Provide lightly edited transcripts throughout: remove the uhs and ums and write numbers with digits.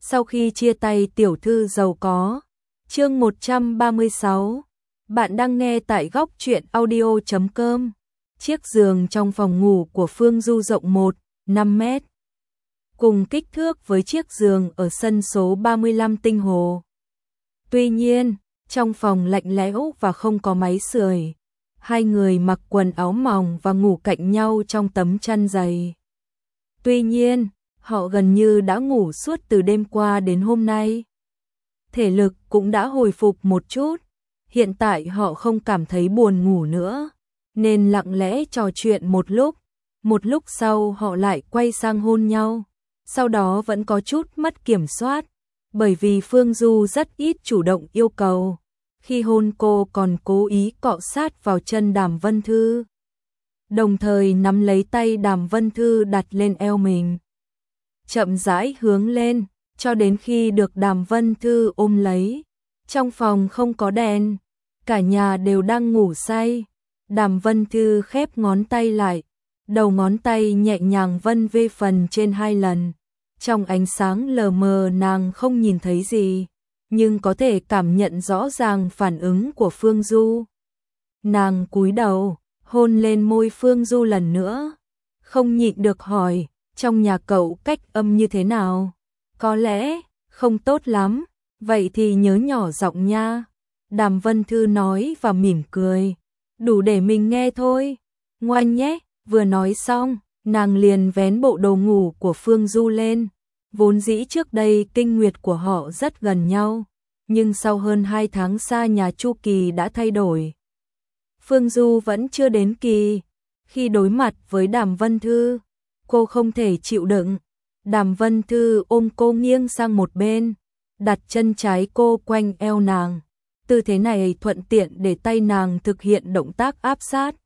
Sau khi chia tay tiểu thư giàu có. Chương 136. Bạn đang nghe tại góc truyện audio.com. Chiếc giường trong phòng ngủ của Phương Du rộng 1,5 mét. Cùng kích thước với chiếc giường ở sân số 35 Tinh Hồ. Tuy nhiên, trong phòng lạnh lẽo và không có máy sưởi. Hai người mặc quần áo mỏng và ngủ cạnh nhau trong tấm chăn dày. Tuy nhiên, họ gần như đã ngủ suốt từ đêm qua đến hôm nay. Thể lực cũng đã hồi phục một chút. Hiện tại họ không cảm thấy buồn ngủ nữa, nên lặng lẽ trò chuyện một lúc. Một lúc sau họ lại quay sang hôn nhau. Sau đó vẫn có chút mất kiểm soát, bởi vì Phương Du rất ít chủ động yêu cầu. Khi hôn cô còn cố ý cọ sát vào chân Đàm Vân Thư, đồng thời nắm lấy tay Đàm Vân Thư đặt lên eo mình. Chậm rãi hướng lên, cho đến khi được Đàm Vân Thư ôm lấy. Trong phòng không có đèn, cả nhà đều đang ngủ say. Đàm Vân Thư khép ngón tay lại, đầu ngón tay nhẹ nhàng vân về phần trên 2 lần. Trong ánh sáng lờ mờ nàng không nhìn thấy gì, nhưng có thể cảm nhận rõ ràng phản ứng của Phương Du. Nàng cúi đầu, hôn lên môi Phương Du lần nữa, không nhịn được hỏi, trong nhà cậu cách âm như thế nào? Có lẽ không tốt lắm, vậy thì nhớ nhỏ giọng nha. Đàm Vân Thư nói và mỉm cười, đủ để mình nghe thôi, ngoan nhé. Vừa nói xong, nàng liền vén bộ đồ ngủ của Phương Du lên. Vốn dĩ trước đây kinh nguyệt của họ rất gần nhau, nhưng sau hơn 2 tháng xa nhà chu kỳ đã thay đổi. Phương Du vẫn chưa đến kỳ. Khi đối mặt với Đàm Vân Thư, cô không thể chịu đựng. Đàm Vân Thư ôm cô nghiêng sang một bên, đặt chân trái cô quanh eo nàng. Tư thế này thuận tiện để tay nàng thực hiện động tác áp sát,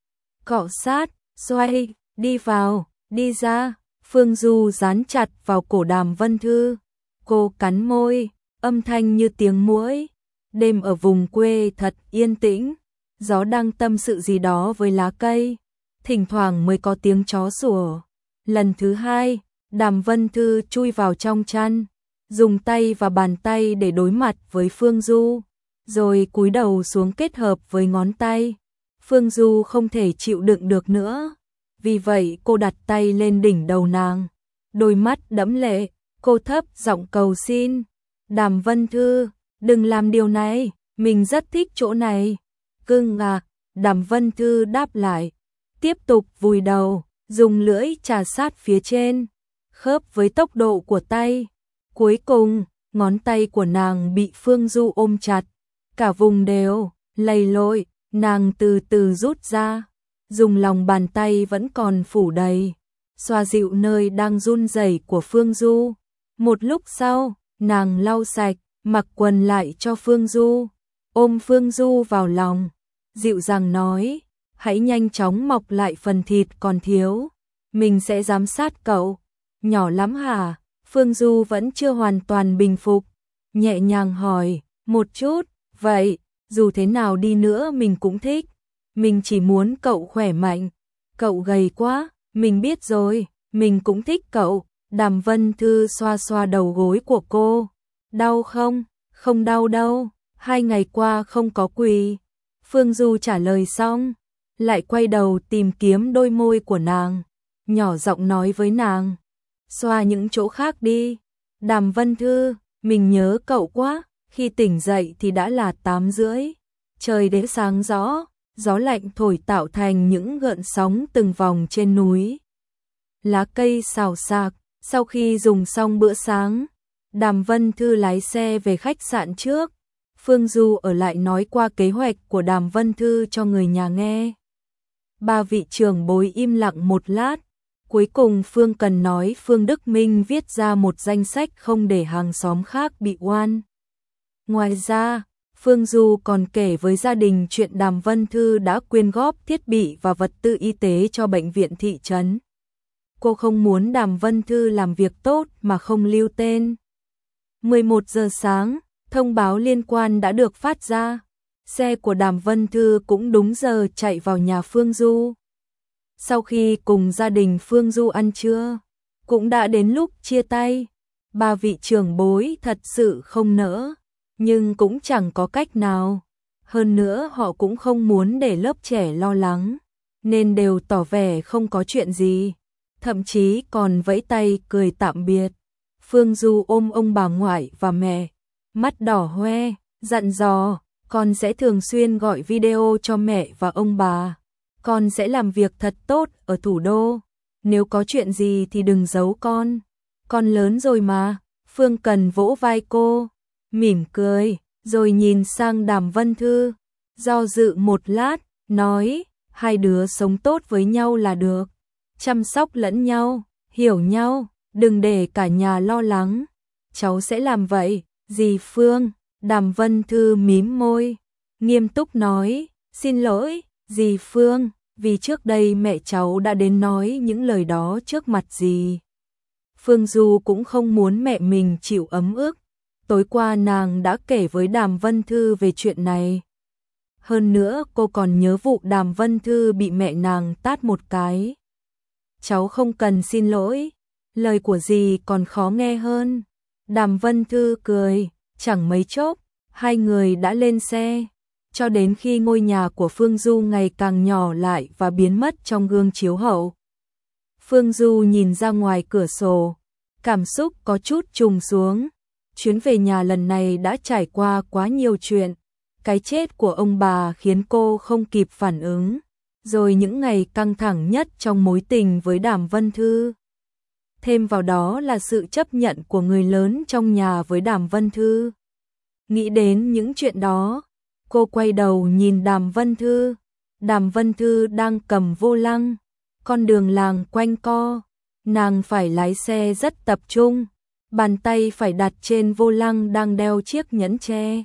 cọ sát, xoay, đi vào, đi ra. Phương Du dán chặt vào cổ Đàm Vân Thư. Cô cắn môi, âm thanh như tiếng muỗi. Đêm ở vùng quê thật yên tĩnh, gió đang tâm sự gì đó với lá cây, thỉnh thoảng mới có tiếng chó sủa. Lần thứ 2, Đàm Vân Thư chui vào trong chăn, dùng tay và bàn tay để đối mặt với Phương Du, rồi cúi đầu xuống kết hợp với ngón tay. Phương Du không thể chịu đựng được nữa, vì vậy cô đặt tay lên đỉnh đầu nàng, đôi mắt đẫm lệ, cô thấp giọng cầu xin, Đàm Vân Thư, đừng làm điều này, mình rất thích chỗ này. Cưng à, Đàm Vân Thư đáp lại, tiếp tục vùi đầu, dùng lưỡi chà sát phía trên, khớp với tốc độ của tay. Cuối cùng, ngón tay của nàng bị Phương Du ôm chặt, cả vùng đều lầy lội, nàng từ từ rút ra, dùng lòng bàn tay vẫn còn phủ đầy, xoa dịu nơi đang run rẩy của Phương Du. Một lúc sau, nàng lau sạch, mặc quần lại cho Phương Du, ôm Phương Du vào lòng, dịu dàng nói, hãy nhanh chóng mọc lại phần thịt còn thiếu, mình sẽ giám sát cậu. Nhỏ lắm hả? Phương Du vẫn chưa hoàn toàn bình phục, nhẹ nhàng hỏi, một chút, vậy, dù thế nào đi nữa mình cũng thích, mình chỉ muốn cậu khỏe mạnh, cậu gầy quá, mình biết rồi, mình cũng thích cậu. Đàm Vân Thư xoa xoa đầu gối của cô, đau không? Không đau đâu, 2 ngày qua không có quỳ. Phương Du trả lời xong, lại quay đầu tìm kiếm đôi môi của nàng, nhỏ giọng nói với nàng, xoa những chỗ khác đi. Đàm Vân Thư, mình nhớ cậu quá. Khi tỉnh dậy thì đã là 8 rưỡi, trời đã sáng rõ, gió lạnh thổi tạo thành những gợn sóng từng vòng trên núi. Lá cây xào xạc. Sau khi dùng xong bữa sáng, Đàm Vân Thư lái xe về khách sạn trước. Phương Du ở lại nói qua kế hoạch của Đàm Vân Thư cho người nhà nghe. 3 vị trưởng bối im lặng một lát. Cuối cùng Phương Cần nói Phương Đức Minh viết ra một danh sách không để hàng xóm khác bị oan. Ngoài ra, Phương Du còn kể với gia đình chuyện Đàm Vân Thư đã quyên góp thiết bị và vật tư y tế cho bệnh viện thị trấn. Cô không muốn Đàm Vân Thư làm việc tốt mà không lưu tên. 11 giờ sáng, thông báo liên quan đã được phát ra. Xe của Đàm Vân Thư cũng đúng giờ chạy vào nhà Phương Du. Sau khi cùng gia đình Phương Du ăn trưa, cũng đã đến lúc chia tay. Ba vị trưởng bối thật sự không nỡ, nhưng cũng chẳng có cách nào. Hơn nữa họ cũng không muốn để lớp trẻ lo lắng, nên đều tỏ vẻ không có chuyện gì, thậm chí còn vẫy tay cười tạm biệt. Phương Du ôm ông bà ngoại và mẹ, mắt đỏ hoe, dặn dò, con sẽ thường xuyên gọi video cho mẹ và ông bà. Con sẽ làm việc thật tốt ở thủ đô, nếu có chuyện gì thì đừng giấu con lớn rồi mà. Phương Cần vỗ vai cô, mỉm cười, rồi nhìn sang Đàm Vân Thư, do dự một lát, nói, hai đứa sống tốt với nhau là được, chăm sóc lẫn nhau, hiểu nhau, đừng để cả nhà lo lắng. Cháu sẽ làm vậy, dì Phương. Đàm Vân Thư mím môi, nghiêm túc nói, xin lỗi, dì Phương, vì trước đây mẹ cháu đã đến nói những lời đó trước mặt dì. Phương Du cũng không muốn mẹ mình chịu ấm ức. Tối qua nàng đã kể với Đàm Vân Thư về chuyện này. Hơn nữa cô còn nhớ vụ Đàm Vân Thư bị mẹ nàng tát một cái. Cháu không cần xin lỗi, lời của dì còn khó nghe hơn. Đàm Vân Thư cười, chẳng mấy chốc, hai người đã lên xe. Cho đến khi ngôi nhà của Phương Du ngày càng nhỏ lại và biến mất trong gương chiếu hậu. Phương Du nhìn ra ngoài cửa sổ, cảm xúc có chút trùng xuống. Chuyến về nhà lần này đã trải qua quá nhiều chuyện. Cái chết của ông bà khiến cô không kịp phản ứng. Rồi những ngày căng thẳng nhất trong mối tình với Đàm Vân Thư. Thêm vào đó là sự chấp nhận của người lớn trong nhà với Đàm Vân Thư. Nghĩ đến những chuyện đó, cô quay đầu nhìn Đàm Vân Thư. Đàm Vân Thư đang cầm vô lăng, con đường làng quanh co, nàng phải lái xe rất tập trung, bàn tay phải đặt trên vô lăng đang đeo chiếc nhẫn tre.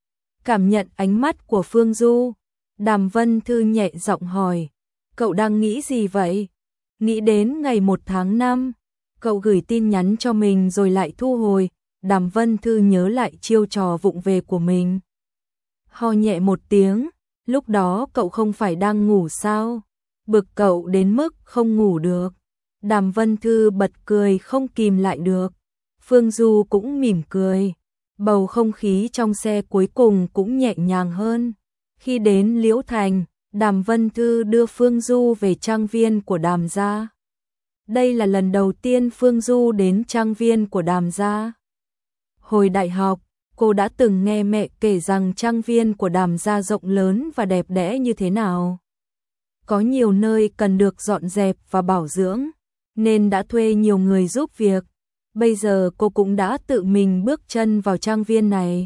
Cảm nhận ánh mắt của Phương Du, Đàm Vân Thư nhẹ giọng hỏi, cậu đang nghĩ gì vậy? Nghĩ đến ngày 1 tháng 5, cậu gửi tin nhắn cho mình rồi lại thu hồi. Đàm Vân Thư nhớ lại chiêu trò vụng về của mình. Ho nhẹ một tiếng, lúc đó cậu không phải đang ngủ sao? Bực cậu đến mức không ngủ được. Đàm Vân Thư bật cười không kìm lại được. Phương Du cũng mỉm cười. Bầu không khí trong xe cuối cùng cũng nhẹ nhàng hơn. Khi đến Liễu Thành, Đàm Vân Thư đưa Phương Du về trang viên của Đàm gia. Đây là lần đầu tiên Phương Du đến trang viên của Đàm gia. Hồi đại học, cô đã từng nghe mẹ kể rằng trang viên của Đàm gia rộng lớn và đẹp đẽ như thế nào. Có nhiều nơi cần được dọn dẹp và bảo dưỡng, nên đã thuê nhiều người giúp việc. Bây giờ cô cũng đã tự mình bước chân vào trang viên này.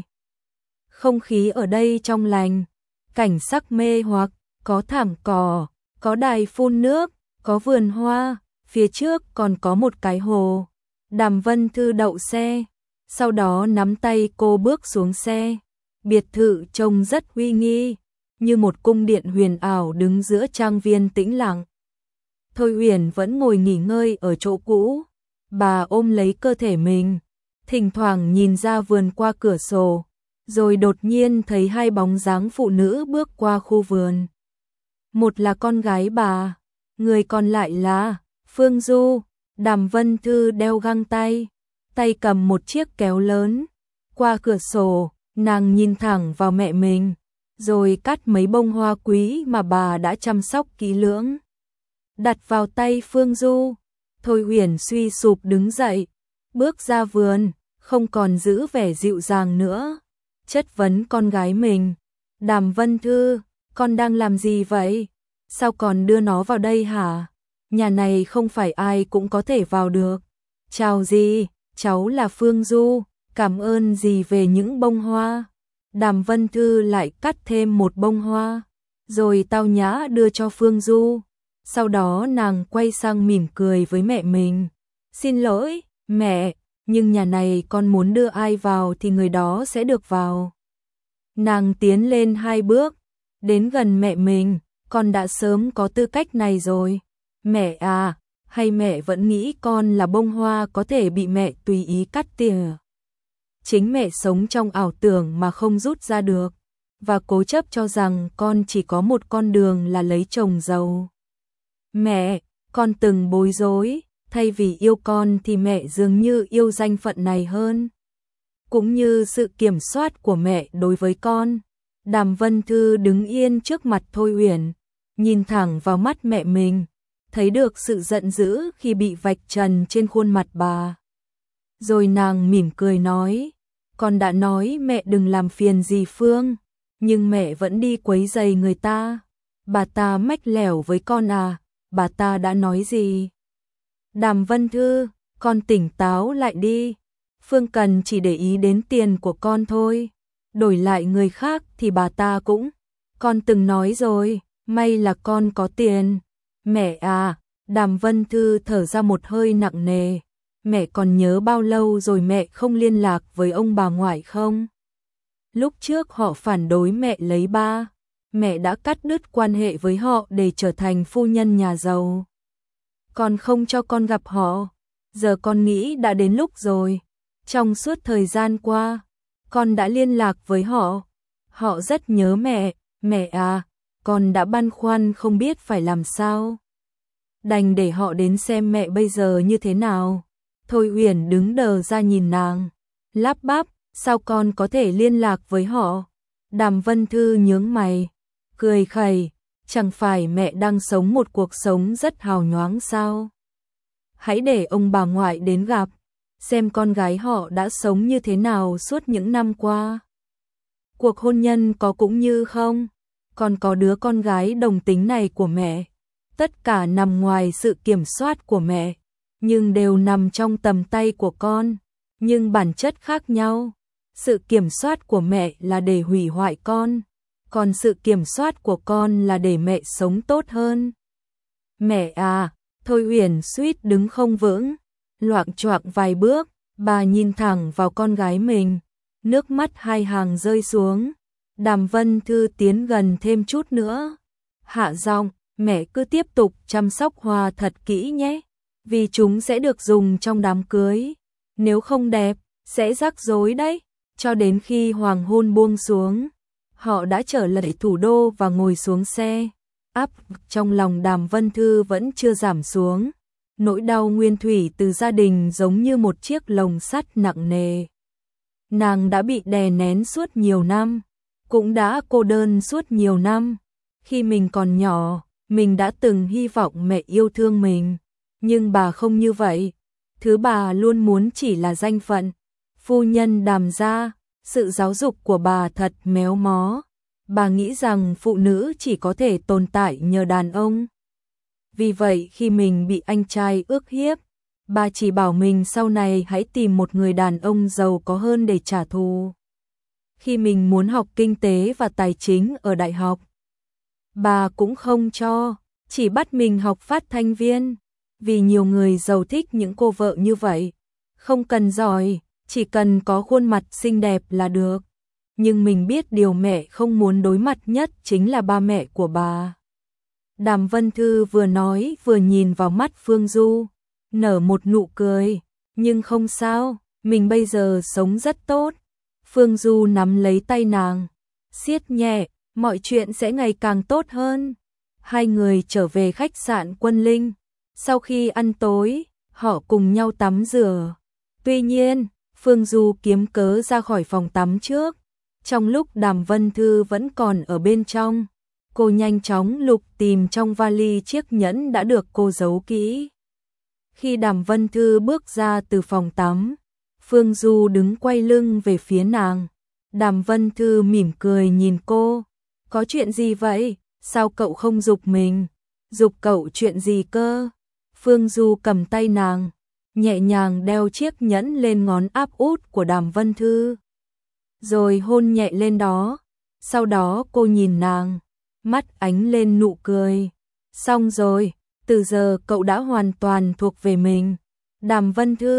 Không khí ở đây trong lành, cảnh sắc mê hoặc, có thảm cỏ, có đài phun nước, có vườn hoa, phía trước còn có một cái hồ. Đàm Vân Thư đậu xe, sau đó nắm tay cô bước xuống xe. Biệt thự trông rất uy nghi, như một cung điện huyền ảo đứng giữa trang viên tĩnh lặng. Thôi Uyển vẫn ngồi nghỉ ngơi ở chỗ cũ, bà ôm lấy cơ thể mình, thỉnh thoảng nhìn ra vườn qua cửa sổ, rồi đột nhiên thấy hai bóng dáng phụ nữ bước qua khu vườn. Một là con gái bà, người còn lại là Phương Du. Đàm Vân Thư đeo găng tay, tay cầm một chiếc kéo lớn. Qua cửa sổ, nàng nhìn thẳng vào mẹ mình, rồi cắt mấy bông hoa quý mà bà đã chăm sóc kỹ lưỡng, đặt vào tay Phương Du. Thôi Uyển suy sụp đứng dậy, bước ra vườn, không còn giữ vẻ dịu dàng nữa, chất vấn con gái mình. Đàm Vân Thư, con đang làm gì vậy? Sao còn đưa nó vào đây hả? Nhà này không phải ai cũng có thể vào được. Chào dì, cháu là Phương Du, cảm ơn dì về những bông hoa. Đàm Vân Thư lại cắt thêm một bông hoa, rồi tao nhã đưa cho Phương Du. Sau đó nàng quay sang mỉm cười với mẹ mình. Xin lỗi, mẹ, nhưng nhà này con muốn đưa ai vào thì người đó sẽ được vào. Nàng tiến lên 2 bước, đến gần mẹ mình, con đã sớm có tư cách này rồi. Mẹ à, hay mẹ vẫn nghĩ con là bông hoa có thể bị mẹ tùy ý cắt tỉa? Chính mẹ sống trong ảo tưởng mà không rút ra được, và cố chấp cho rằng con chỉ có một con đường là lấy chồng giàu. Mẹ, con từng bối rối, thay vì yêu con thì mẹ dường như yêu danh phận này hơn. Cũng như sự kiểm soát của mẹ đối với con. Đàm Vân Thư đứng yên trước mặt Thôi Uyển, nhìn thẳng vào mắt mẹ mình, thấy được sự giận dữ khi bị vạch trần trên khuôn mặt bà. Rồi nàng mỉm cười nói, con đã nói mẹ đừng làm phiền dì Phương, nhưng mẹ vẫn đi quấy rầy người ta. Bà ta mách lẻo với con à, bà ta đã nói gì? Đàm Vân Thư, con tỉnh táo lại đi. Phương Cần chỉ để ý đến tiền của con thôi. Đổi lại người khác thì bà ta cũng. Con từng nói rồi, may là con có tiền. Mẹ à, Đàm Vân Thư thở ra một hơi nặng nề. Mẹ còn nhớ bao lâu rồi mẹ không liên lạc với ông bà ngoại không? Lúc trước họ phản đối mẹ lấy ba. Mẹ đã cắt đứt quan hệ với họ để trở thành phu nhân nhà giàu. Con không cho con gặp họ. Giờ con nghĩ đã đến lúc rồi. Trong suốt thời gian qua, con đã liên lạc với họ. Họ rất nhớ mẹ. Mẹ à, con đã băn khoăn không biết phải làm sao. Đành để họ đến xem mẹ bây giờ như thế nào. Thôi Uyển đứng đờ ra nhìn nàng, lắp bắp, sao con có thể liên lạc với họ? Đàm Vân Thư nhướng mày, cười khẩy, chẳng phải mẹ đang sống một cuộc sống rất hào nhoáng sao? Hãy để ông bà ngoại đến gặp, xem con gái họ đã sống như thế nào suốt những năm qua. Cuộc hôn nhân có cũng như không, còn có đứa con gái đồng tính này của mẹ. Tất cả nằm ngoài sự kiểm soát của mẹ, nhưng đều nằm trong tầm tay của con, nhưng bản chất khác nhau. Sự kiểm soát của mẹ là để hủy hoại con, còn sự kiểm soát của con là để mẹ sống tốt hơn. Mẹ à, Thôi Uyển suýt đứng không vững, loạng choạng vài bước, bà nhìn thẳng vào con gái mình, nước mắt hai hàng rơi xuống. Đàm Vân Thư tiến gần thêm chút nữa, hạ giọng, mẹ cứ tiếp tục chăm sóc hoa thật kỹ nhé, vì chúng sẽ được dùng trong đám cưới, nếu không đẹp, sẽ rắc rối đấy. Cho đến khi hoàng hôn buông xuống, họ đã trở lại thủ đô và ngồi xuống xe. Áp trong lòng Đàm Vân Thư vẫn chưa giảm xuống, nỗi đau nguyên thủy từ gia đình giống như một chiếc lồng sắt nặng nề. Nàng đã bị đè nén suốt nhiều năm, cũng đã cô đơn suốt nhiều năm. Khi mình còn nhỏ, mình đã từng hy vọng mẹ yêu thương mình, nhưng bà không như vậy. Thứ bà luôn muốn chỉ là danh phận, phu nhân Đàm gia. Sự giáo dục của bà thật méo mó. Bà nghĩ rằng phụ nữ chỉ có thể tồn tại nhờ đàn ông. Vì vậy khi mình bị anh trai ức hiếp, bà chỉ bảo mình sau này hãy tìm một người đàn ông giàu có hơn để trả thù. Khi mình muốn học kinh tế và tài chính ở đại học, bà cũng không cho, chỉ bắt mình học phát thanh viên. Vì nhiều người giàu thích những cô vợ như vậy, không cần giỏi, chỉ cần có khuôn mặt xinh đẹp là được. Nhưng mình biết điều mẹ không muốn đối mặt nhất chính là ba mẹ của bà. Đàm Vân Thư vừa nói vừa nhìn vào mắt Phương Du, nở một nụ cười. Nhưng không sao, mình bây giờ sống rất tốt. Phương Du nắm lấy tay nàng, siết nhẹ, mọi chuyện sẽ ngày càng tốt hơn. Hai người trở về khách sạn Quân Linh. Sau khi ăn tối, họ cùng nhau tắm rửa. Tuy nhiên, Phương Du kiếm cớ ra khỏi phòng tắm trước. Trong lúc Đàm Vân Thư vẫn còn ở bên trong, cô nhanh chóng lục tìm trong vali chiếc nhẫn đã được cô giấu kỹ. Khi Đàm Vân Thư bước ra từ phòng tắm, Phương Du đứng quay lưng về phía nàng. Đàm Vân Thư mỉm cười nhìn cô. Có chuyện gì vậy? Sao cậu không giục mình? Giục cậu chuyện gì cơ? Phương Du cầm tay nàng, nhẹ nhàng đeo chiếc nhẫn lên ngón áp út của Đàm Vân Thư, rồi hôn nhẹ lên đó. Sau đó cô nhìn nàng, mắt ánh lên nụ cười. Xong rồi, từ giờ cậu đã hoàn toàn thuộc về mình. Đàm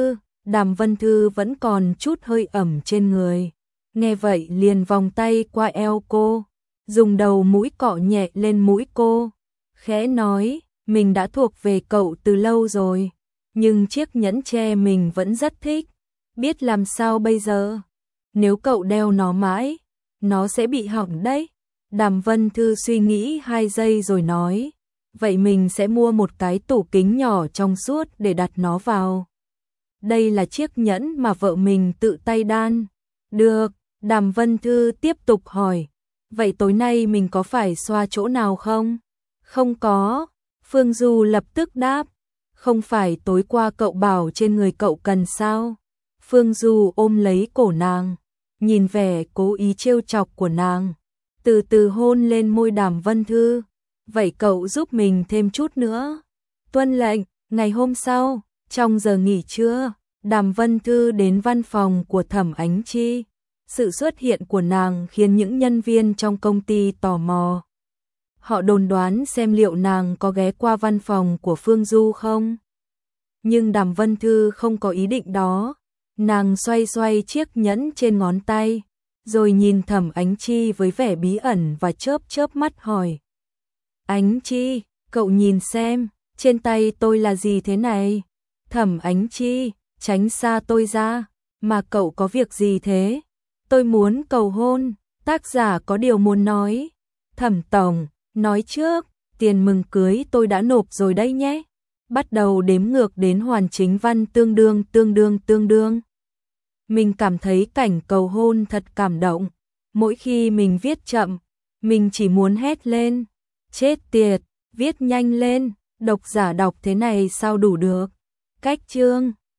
Vân Thư vẫn còn chút hơi ẩm trên người. Nghe vậy liền vòng tay qua eo cô, dùng đầu mũi cọ nhẹ lên mũi cô, khẽ nói, mình đã thuộc về cậu từ lâu rồi, nhưng chiếc nhẫn tre mình vẫn rất thích. Biết làm sao bây giờ? Nếu cậu đeo nó mãi, nó sẽ bị hỏng đấy. Đàm Vân Thư suy nghĩ 2 giây rồi nói, vậy mình sẽ mua một cái tủ kính nhỏ trong suốt để đặt nó vào. Đây là chiếc nhẫn mà vợ mình tự tay đan. Được, Đàm Vân Thư tiếp tục hỏi. Vậy tối nay mình có phải xoa chỗ nào không? Không có. Phương Du lập tức đáp. Không phải tối qua cậu bảo trên người cậu cần sao? Phương Du ôm lấy cổ nàng, nhìn vẻ cố ý trêu chọc của nàng, từ từ hôn lên môi Đàm Vân Thư. Vậy cậu giúp mình thêm chút nữa. Tuân lệnh. Ngày hôm sau, trong giờ nghỉ trưa, Đàm Vân Thư đến văn phòng của Thẩm Ánh Chi. Sự xuất hiện của nàng khiến những nhân viên trong công ty tò mò. Họ đồn đoán xem liệu nàng có ghé qua văn phòng của Phương Du không. Nhưng Đàm Vân Thư không có ý định đó. Nàng xoay xoay chiếc nhẫn trên ngón tay, rồi nhìn Thẩm Ánh Chi với vẻ bí ẩn và chớp chớp mắt hỏi. Ánh Chi, cậu nhìn xem, trên tay tôi là gì thế này? Thẩm Ánh Chi, tránh xa tôi ra, mà cậu có việc gì thế? Tôi muốn cầu hôn, tác giả có điều muốn nói. Thẩm tổng, nói trước, tiền mừng cưới tôi đã nộp rồi đấy nhé. Bắt đầu đếm ngược đến hoàn chính văn tương đương. Mình cảm thấy cảnh cầu hôn thật cảm động. Mỗi khi mình viết chậm, mình chỉ muốn hét lên. Chết tiệt, viết nhanh lên, độc giả đọc thế này sao đủ được. Cách chương